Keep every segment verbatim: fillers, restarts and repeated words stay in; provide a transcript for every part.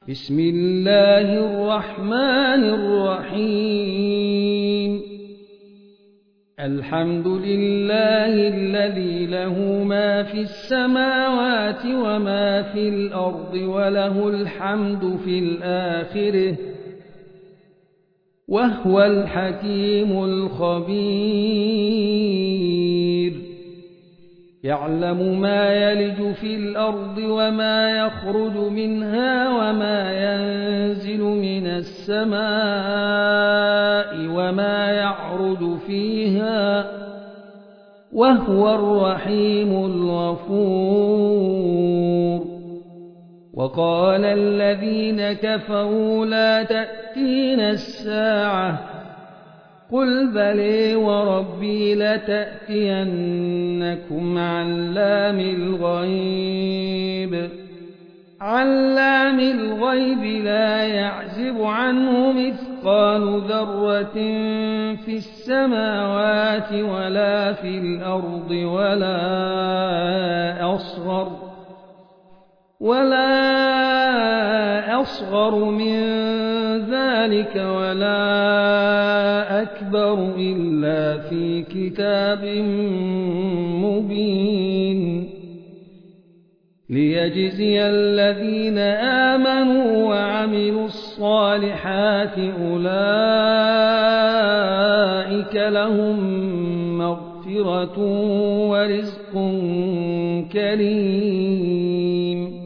بسم الله الرحمن الرحيم الحمد لله الذي له ما في السماوات وما في الأرض وله الحمد في الآخرة وهو الحكيم الخبير يعلم ما يلج في الأرض وما يخرج منها وما ينزل من السماء وما يعرج فيها وهو الرحيم الغفور وقال الذين كفروا لا تأتينا الساعة قل بلى وربي لتأتينكم علام الغيب علام الغيب لا يعزب عنه مثقال ذرة في السماوات ولا في الأرض ولا أصغر ولا أصغر من ذلك ولا أكبر إلا في كتاب مبين ليجزي الذين آمنوا وعملوا الصالحات أولئك لهم مغفرة ورزق كريم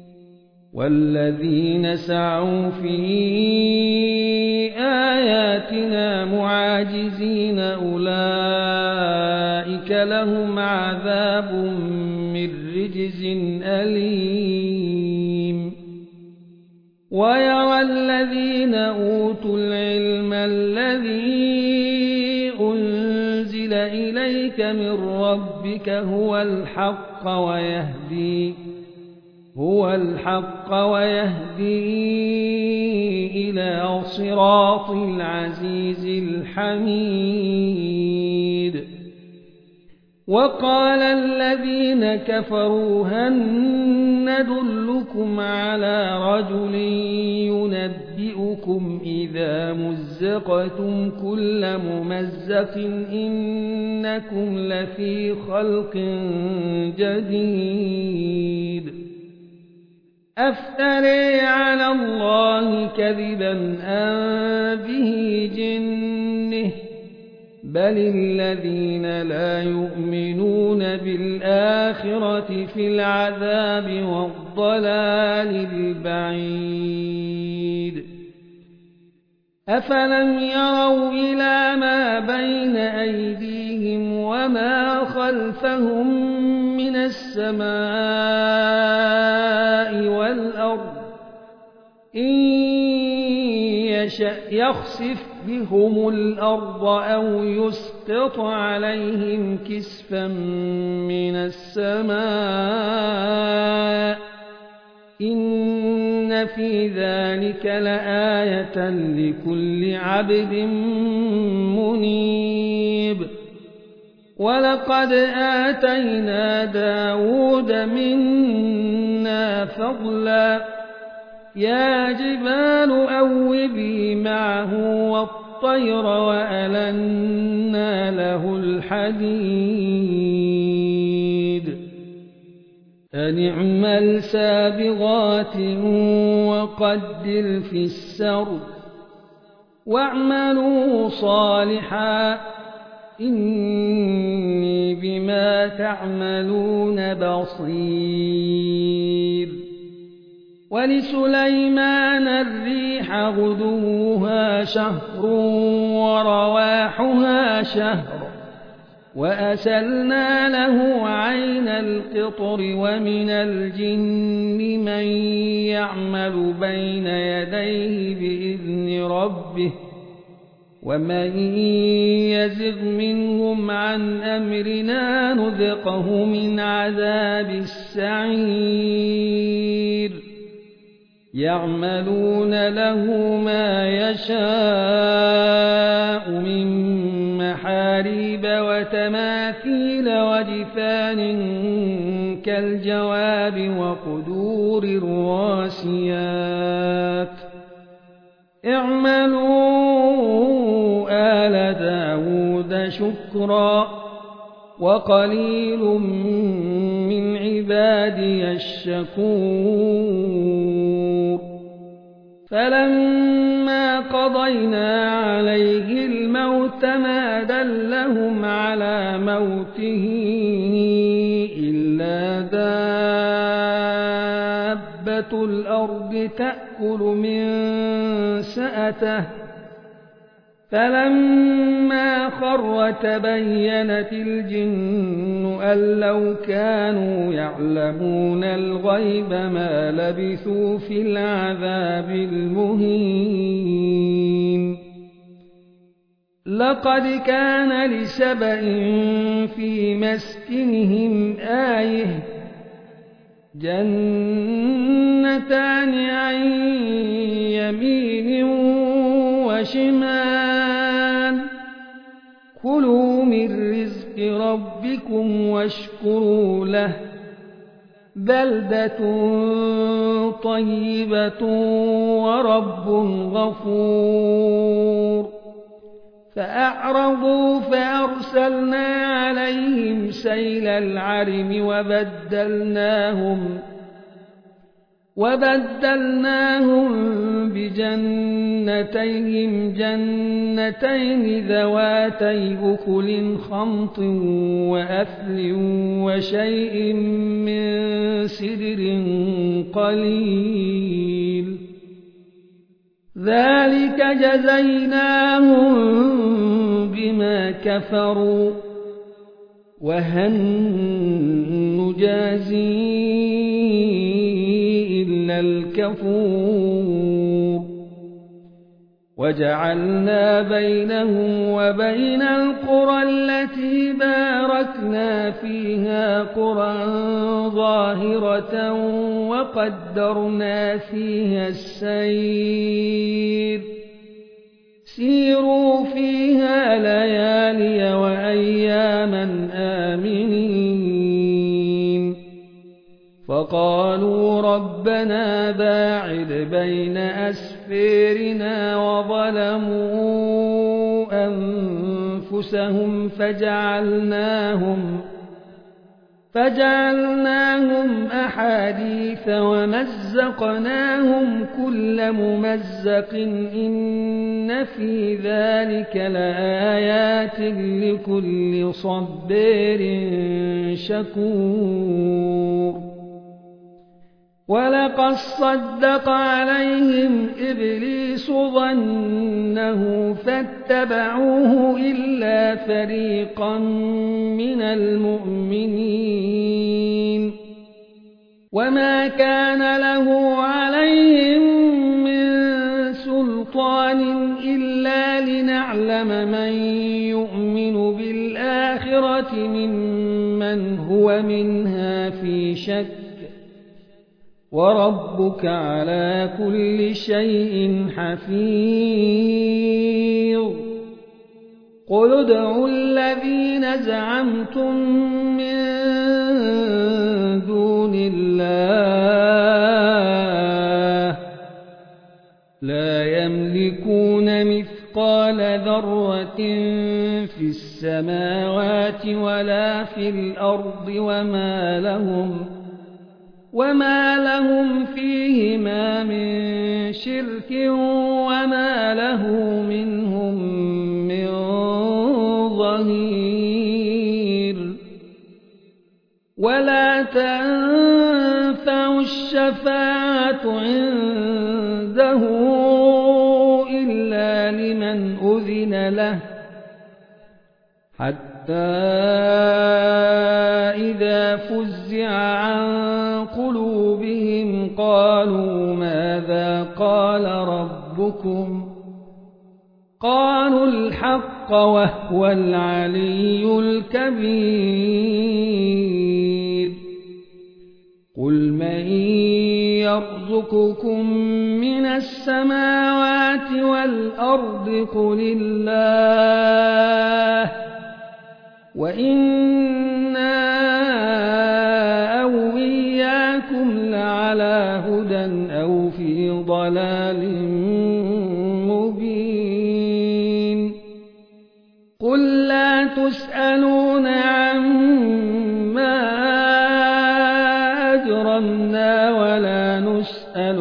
والذين سعوا في آياتنا معاجزين أولئك لهم عذاب من رجز أليم ويرى الذين أوتوا العلم الذي أنزل إليك من ربك هو الحق ويهدي هو الحق ويهدي إلى صراط العزيز الحميد وقال الذين كفروا هل ندلكم على رجل ينبئكم إذا مزقتم كل ممزق إنكم لفي خلق جديد أفتري على الله كذبا أم به جنه بل الذين لا يؤمنون بالآخرة في العذاب والضلال البعيد أفلم يروا إلى ما بين أيديهم وما خلفهم من السماء والأرض إن يشأ يخسف بهم الأرض أو يسقط عليهم كسفا من السماء إن في ذلك لآية لكل عبد منيب ولقد آتينا داود منا فضلا يا جبال أوبي معه والطير وألنا له الحديد أن اعمل سابغات وقدر في السرد واعملوا صالحا إني بما تعملون بصير ولسليمان الريح غدوها شهر ورواحها شهر وأسلنا له عين القطر ومن الجن من يعمل بين يديه بإذن ربه ومن يزغ منهم عن أمرنا نذقه من عذاب السعير يعملون له ما يشاء من محاريب وتماثيل وجفان كالجواب وقدور الراسيات اعملوا آل داود شكرا وقليل من عبادي الشكور فلما قضينا عليه الموت ما دلهم على موته إلا دابة الأرض تأكل من سأته فلما خر تبينت الجن أن لو كانوا يعلمون الغيب ما لبثوا في العذاب المهين لقد كان لسبإ في مسكنهم آية جنتان عن يمين وشمال كلوا من رزق ربكم واشكروا له بلدة طيبة ورب غفور فأعرضوا فأرسلنا عليهم سيل العرم وبدلناهم وبدلناهم بجنتيهم جنتين ذواتي أكل خمط وأثل وشيء من سدر قليل ذلك جزيناهم بما كفروا وهل نجازي إلا الكفور وجعلنا بينهم وبين القرى التي باركنا فيها قرى ظاهرة وقدرنا فيها السير سيروا فيها ليالي وأياما آمنين فقالوا ربنا باعد بين أسفيرنا وظلموا أنفسهم فجعلناهم فجعلناهم أحاديث ومزقناهم كل ممزق إن في ذلك لآيات لكل صبار شكور ولقد صدق عليهم إبليس ظنه فاتبعوه إلا فريقا من المؤمنين وما كان له عليهم من سلطان إلا لنعلم من يؤمن بالآخرة ممن هو منها في شك وربك على كل شيء حفيظ قل ادعوا الذين زعمتم من دون الله لا يملكون مثقال ذرة في السماوات ولا في الأرض وما لهم وما لهم فيهما من شرك وما له منهم من ظهير ولا تنفع الشفاعة عنده إلا لمن أذن له حتى إذا فزع عن قلوبهم قالوا ماذا قال ربكم قالوا الحق وهو العلي الكبير قل من يرزقكم من السماوات والأرض قل الله وإنا أو إياكم لعلى هدى أو في ضلال مبين قل لا تسألون عما أجرمنا ولا نسأل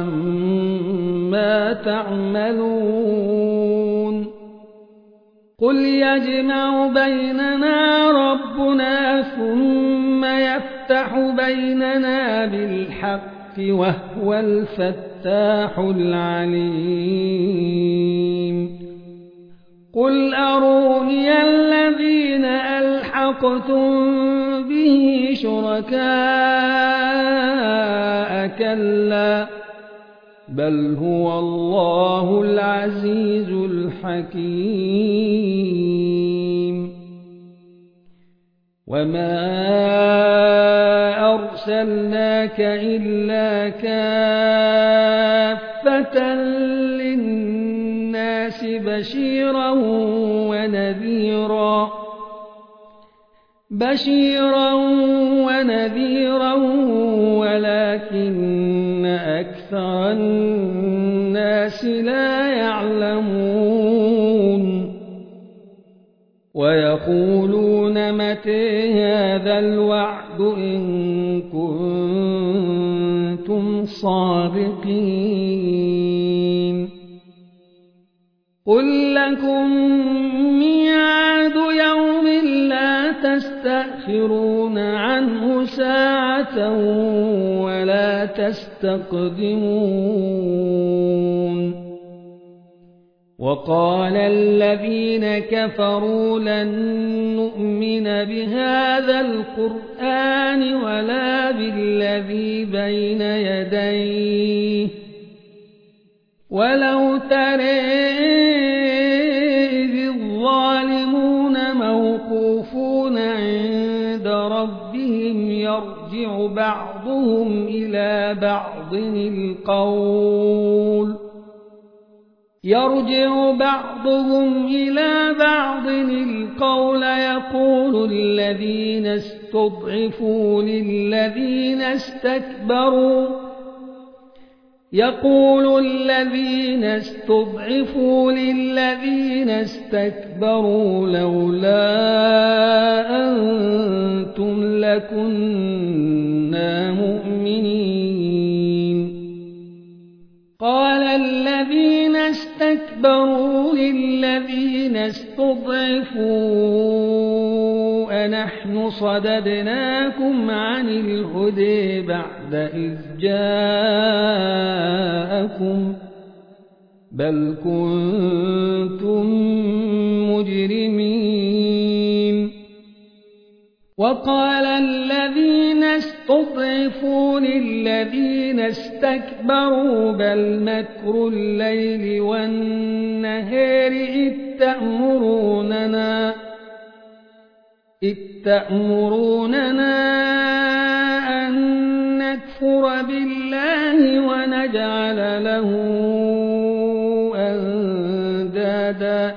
عما تعملون قل يجمع بيننا ربنا ثم يفتح بيننا بالحق وهو الفتاح العليم قل أروني الذين ألحقتم به شركاء كلا بل هو الله العزيز الحكيم وما أرسلناك إلا كافة للناس بشيرا ونذيرا بشيرا ونذيرا ولكن أكثر الناس لا يعلمون ويقولون متى هذا الوعد إن كنتم صادقين قل لكم ميعاد يوم لا تستأخرون عنه ساعة ولا تستقدمون وقال الذين كفروا لن نؤمن بهذا القرآن ولا بالذي بين يديه ولو ترى إذ الظالمون موقوفون عند ربهم يرجع بعضهم إلى بعض القول يرجع بعضهم إلى بعض القول يقول الذين استضعفوا للذين استكبروا يقول الذين استضعفوا للذين استكبروا لولا أنتم لكنا مؤمنين قال الذين استكبروا للذين استضعفوا أنحن صددناكم عن الهدى بعد إذ جاءكم بل كنتم مجرمين وقال الذين استضعفوا للذين استكبروا بل مكر الليل والنهار إذ تأمروننا إذ تأمروننا أن نكفر بالله ونجعل له أندادا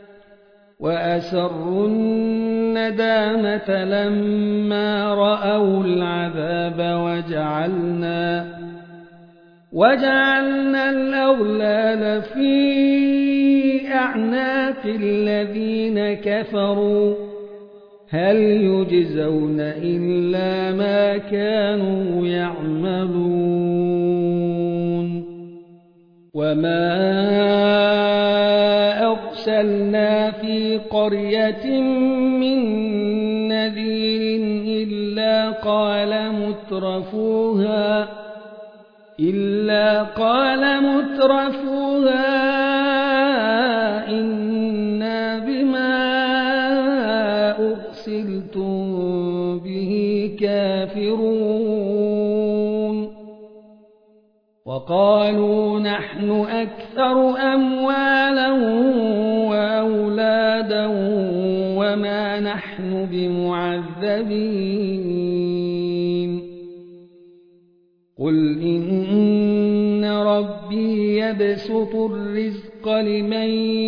وأسروا الندامة لما رأوا العذاب وجعلنا وجعلنا الأغلال في أعناق الذين كفروا هل يجزون إلا ما كانوا يعملون وما أرسلنا في قرية من نذير إلا قال مترفوها إلا قال مترفوها إنا بما أرسلتم به كافرون وقالوا نحن أكثر أموالا وأولادا وما نحن بمعذبين قل إن ربي يبسط الرزق لمن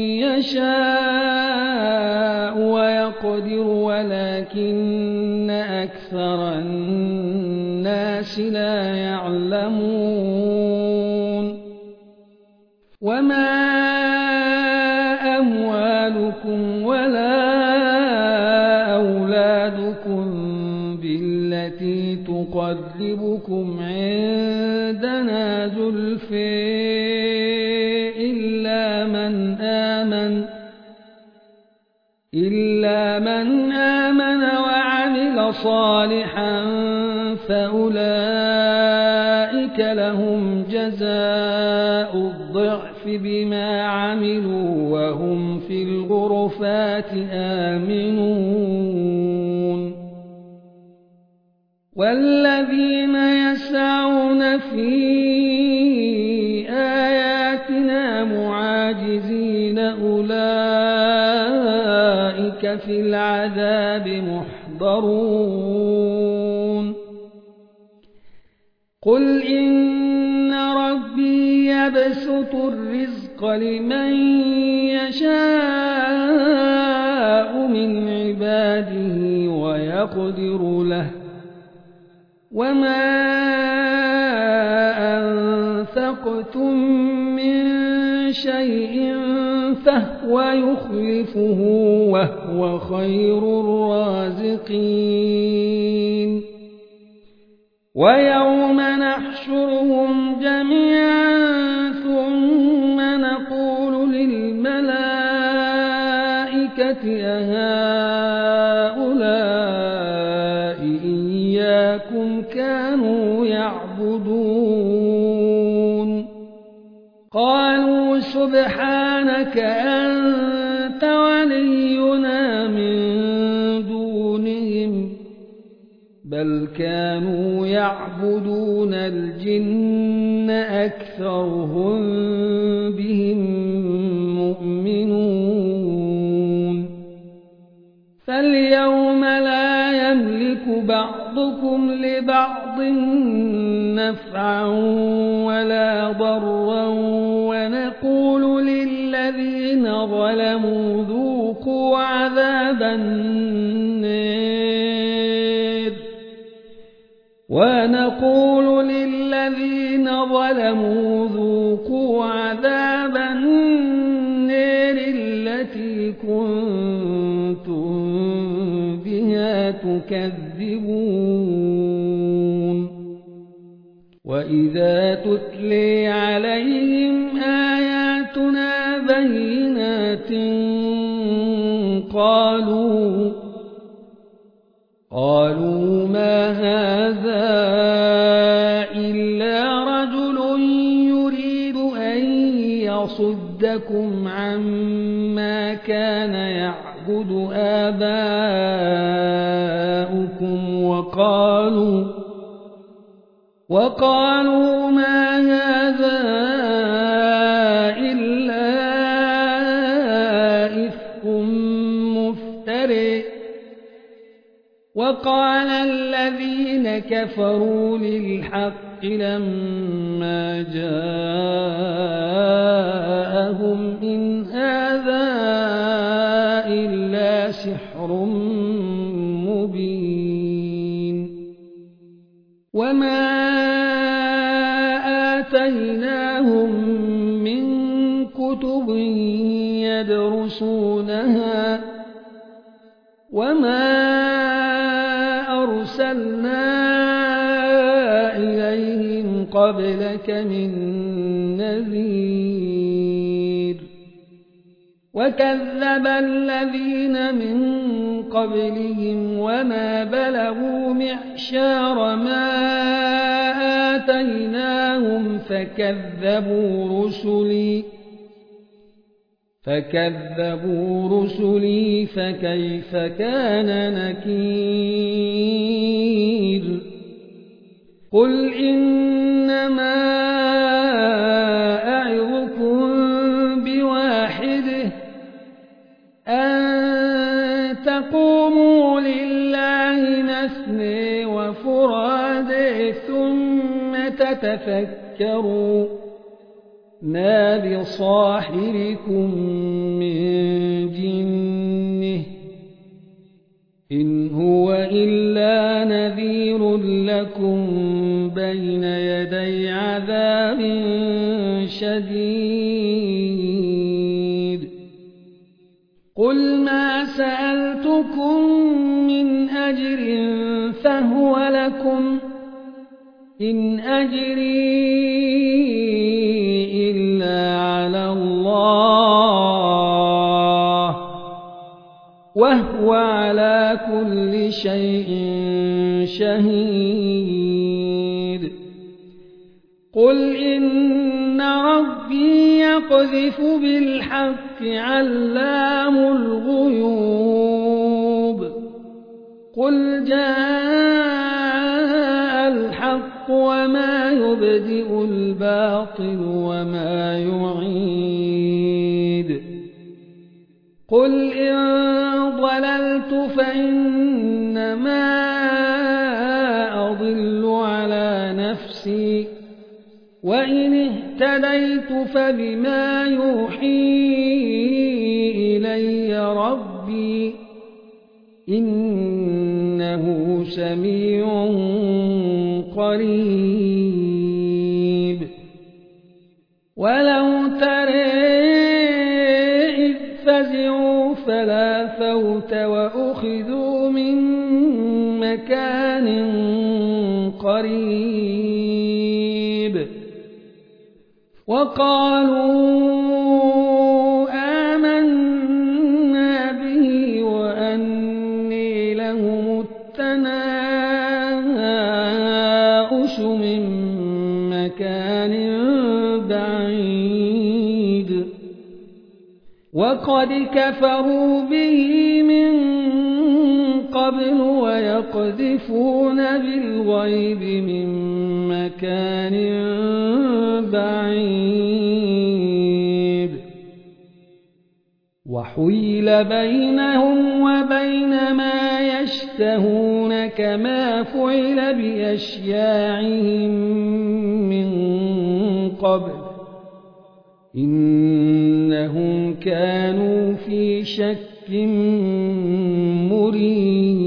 يشاء ويقدر ولكن أكثر الناس لا يعلمون وما أموالكم ولا أولادكم بالتي تقربكم عندنا زلفى إلا من آمن إلا من آمن وعمل صالحا فأولئك لهم جزاء الضعف بما عملوا وهم في الغرفات آمنون والذين يسعون في آياتنا معاجزين أولئك في العذاب محضرون قل إن ربي يبسط الرزق لمن يشاء من عباده ويقدر له وما أنفقتم من شيء فهو يخلفه وهو خير الرازقين ويوم نحشرهم جميعا ثم نقول للملائكة أهؤلاء إياكم كانوا يعبدون قالوا سبحانك أنت ولينا من دونهم بل كانوا يعبدون الجن أكثرهم بهم مؤمنون فاليوم لا يملك بعضكم لبعض نفعا ولا ضرا ونقول للذين ظلموا ذوقوا عذاب النار ونقول للذين ظلموا ذوقوا عذاب النار التي كنتم بها تكذبون وإذا تتلي عليهم آياتنا بينات قالوا قالوا ما هذا إلا رجل يريد أن يصدكم عما كان يعبد آباؤكم وقالوا وقالوا ما هذا إلا إفك مفترٍ وقال الذين كفروا للحق لما جاءهم إن هذا إلا سحر مبين وما آتيناهم من كتب يدرسونها وما أرسلنا إليهم قبلك من نذير وكذب الذين من قبلهم وما بلغوا معشار ما آتيناهم فكذبوا رسلي فكذبوا رسلي فكيف كان نكير قل إنما أعظكم بواحده أن تقوموا لله مثني وفرادى ثم تتفكروا ما بصاحبكم من جنه إن هو إلا نذير لكم بين يدي عذاب شديد قل ما سألتكم من أجر فهو لكم إن أجري إلا على الله وهو على كل شيء شهيد قل إن ربي يقذف بالحق علام الغيوب قل جاء الحق وما يبدئ الباطل وما يعيد قل إن ضللت فإنما أضل على نفسي وإن اهتديت فبما يوحي إلي ربي إنه سميع قريب ولو ترى إذ فزعوا فلا فوت وأخذوا من مكان قريب وقالوا آمنا به وأني لهم التناؤش من مكان بعيد وقد كفروا به من قبل ويقذفون بالغيب من مكان بعيد وحيل بينهم وبين ما يشتهون كما فعل بأشياعهم من قبل إنهم كانوا في شك مريب